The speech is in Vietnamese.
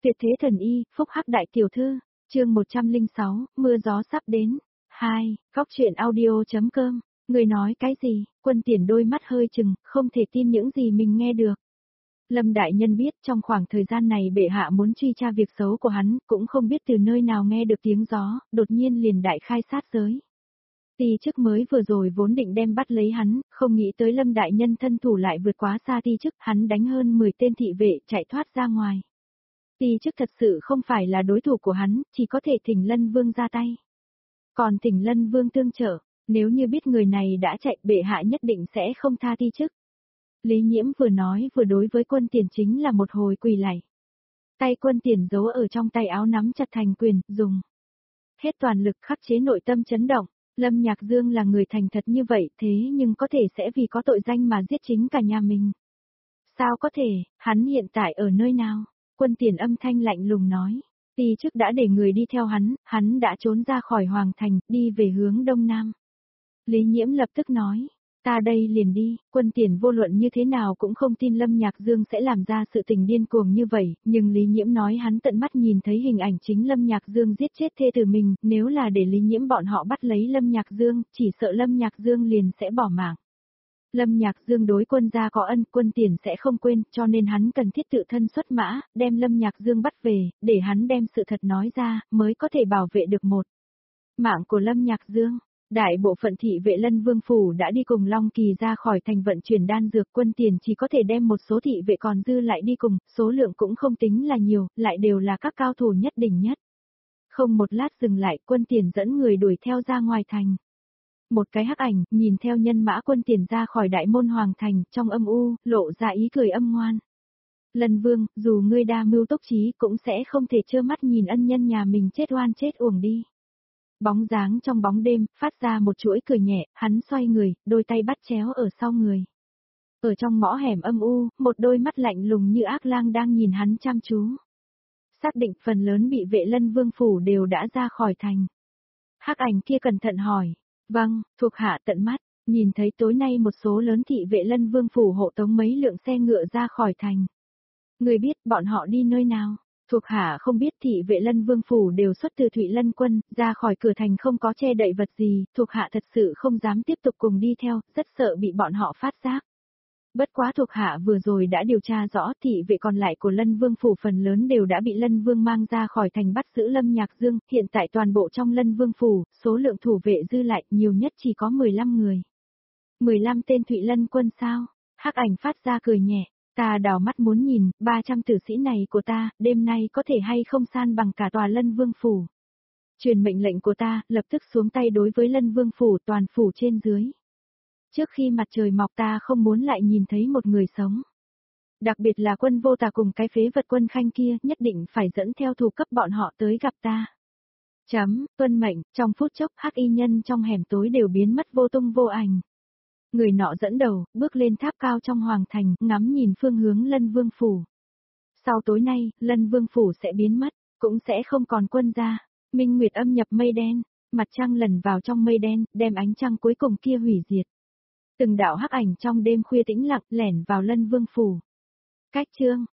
Tuyệt thế thần y, phúc hắc đại tiểu thư, chương 106, mưa gió sắp đến. 2. Góc truyện audio.com. Người nói cái gì? Quân Tiền đôi mắt hơi trừng, không thể tin những gì mình nghe được. Lâm đại nhân biết trong khoảng thời gian này bệ hạ muốn truy tra việc xấu của hắn, cũng không biết từ nơi nào nghe được tiếng gió, đột nhiên liền đại khai sát giới. Ti chức mới vừa rồi vốn định đem bắt lấy hắn, không nghĩ tới Lâm đại nhân thân thủ lại vượt quá xa ti chức, hắn đánh hơn 10 tên thị vệ chạy thoát ra ngoài. Ti chức thật sự không phải là đối thủ của hắn, chỉ có thể thỉnh Lân Vương ra tay. Còn thỉnh Lân Vương tương trợ, nếu như biết người này đã chạy bệ hạ nhất định sẽ không tha ti chức. Lý Nhiễm vừa nói vừa đối với Quân Tiền chính là một hồi quỳ lạy. Tay Quân Tiền giấu ở trong tay áo nắm chặt thành quyền, dùng hết toàn lực khắc chế nội tâm chấn động. Lâm Nhạc Dương là người thành thật như vậy thế nhưng có thể sẽ vì có tội danh mà giết chính cả nhà mình. Sao có thể, hắn hiện tại ở nơi nào? Quân Tiền âm thanh lạnh lùng nói. Ti chức đã để người đi theo hắn đã trốn ra khỏi Hoàng Thành, đi về hướng Đông Nam. Lý Nhiễm lập tức nói. Ta đây liền đi, Quân Tiền vô luận như thế nào cũng không tin Lâm Nhạc Dương sẽ làm ra sự tình điên cuồng như vậy, nhưng Lý Nhiễm nói hắn tận mắt nhìn thấy hình ảnh chính Lâm Nhạc Dương giết chết thê tử mình, nếu là để Lý Nhiễm bọn họ bắt lấy Lâm Nhạc Dương, chỉ sợ Lâm Nhạc Dương liền sẽ bỏ mạng. Lâm Nhạc Dương đối quân gia có ân, Quân Tiền sẽ không quên, cho nên hắn cần thiết tự thân xuất mã, đem Lâm Nhạc Dương bắt về, để hắn đem sự thật nói ra, mới có thể bảo vệ được một mạng của Lâm Nhạc Dương. Đại bộ phận thị vệ Lân Vương Phủ đã đi cùng Long Kỳ ra khỏi thành vận chuyển đan dược, Quân Tiền chỉ có thể đem một số thị vệ còn dư lại đi cùng, số lượng cũng không tính là nhiều, lại đều là các cao thủ nhất đỉnh nhất. Không một lát dừng lại, Quân Tiền dẫn người đuổi theo ra ngoài thành. Một cái hắc ảnh, nhìn theo nhân mã Quân Tiền ra khỏi đại môn Hoàng Thành, trong âm u, lộ ra ý cười âm ngoan. Lân Vương, dù ngươi đa mưu túc trí cũng sẽ không thể trơ mắt nhìn ân nhân nhà mình chết oan chết uổng đi. Bóng dáng trong bóng đêm, phát ra một chuỗi cười nhẹ, hắn xoay người, đôi tay bắt chéo ở sau người. Ở trong ngõ hẻm âm u, một đôi mắt lạnh lùng như ác lang đang nhìn hắn chăm chú. Xác định phần lớn bị vệ Lân Vương Phủ đều đã ra khỏi thành. Hắc ảnh kia cẩn thận hỏi. Vâng, thuộc hạ tận mắt, nhìn thấy tối nay một số lớn thị vệ Lân Vương Phủ hộ tống mấy lượng xe ngựa ra khỏi thành. Người biết bọn họ đi nơi nào? Thuộc hạ không biết, thị vệ Lân Vương Phủ đều xuất từ Thụy Lân Quân, ra khỏi cửa thành không có che đậy vật gì, thuộc hạ thật sự không dám tiếp tục cùng đi theo, rất sợ bị bọn họ phát giác. Bất quá thuộc hạ vừa rồi đã điều tra rõ, thị vệ còn lại của Lân Vương Phủ phần lớn đều đã bị Lân Vương mang ra khỏi thành bắt giữ Lâm Nhạc Dương, hiện tại toàn bộ trong Lân Vương Phủ, số lượng thủ vệ dư lại nhiều nhất chỉ có 15 người. 15 tên Thụy Lân Quân sao? Hắc ảnh phát ra cười nhẹ. Ta đào mắt muốn nhìn, 300 tử sĩ này của ta, đêm nay có thể hay không san bằng cả tòa Lân Vương Phủ. Truyền mệnh lệnh của ta, lập tức xuống tay đối với Lân Vương Phủ toàn phủ trên dưới. Trước khi mặt trời mọc ta không muốn lại nhìn thấy một người sống. Đặc biệt là Quân Vô Tà cùng cái phế vật Quân Khanh kia, nhất định phải dẫn theo thủ cấp bọn họ tới gặp ta. Tuân mệnh, trong phút chốc hắc y nhân trong hẻm tối đều biến mất vô tung vô ảnh. Người nọ dẫn đầu, bước lên tháp cao trong Hoàng Thành, ngắm nhìn phương hướng Lân Vương Phủ. Sau tối nay, Lân Vương Phủ sẽ biến mất, cũng sẽ không còn quân gia. Minh Nguyệt âm nhập mây đen, mặt trăng lần vào trong mây đen, đem ánh trăng cuối cùng kia hủy diệt. Từng đạo hắc ảnh trong đêm khuya tĩnh lặng lẻn vào Lân Vương Phủ. Cách chương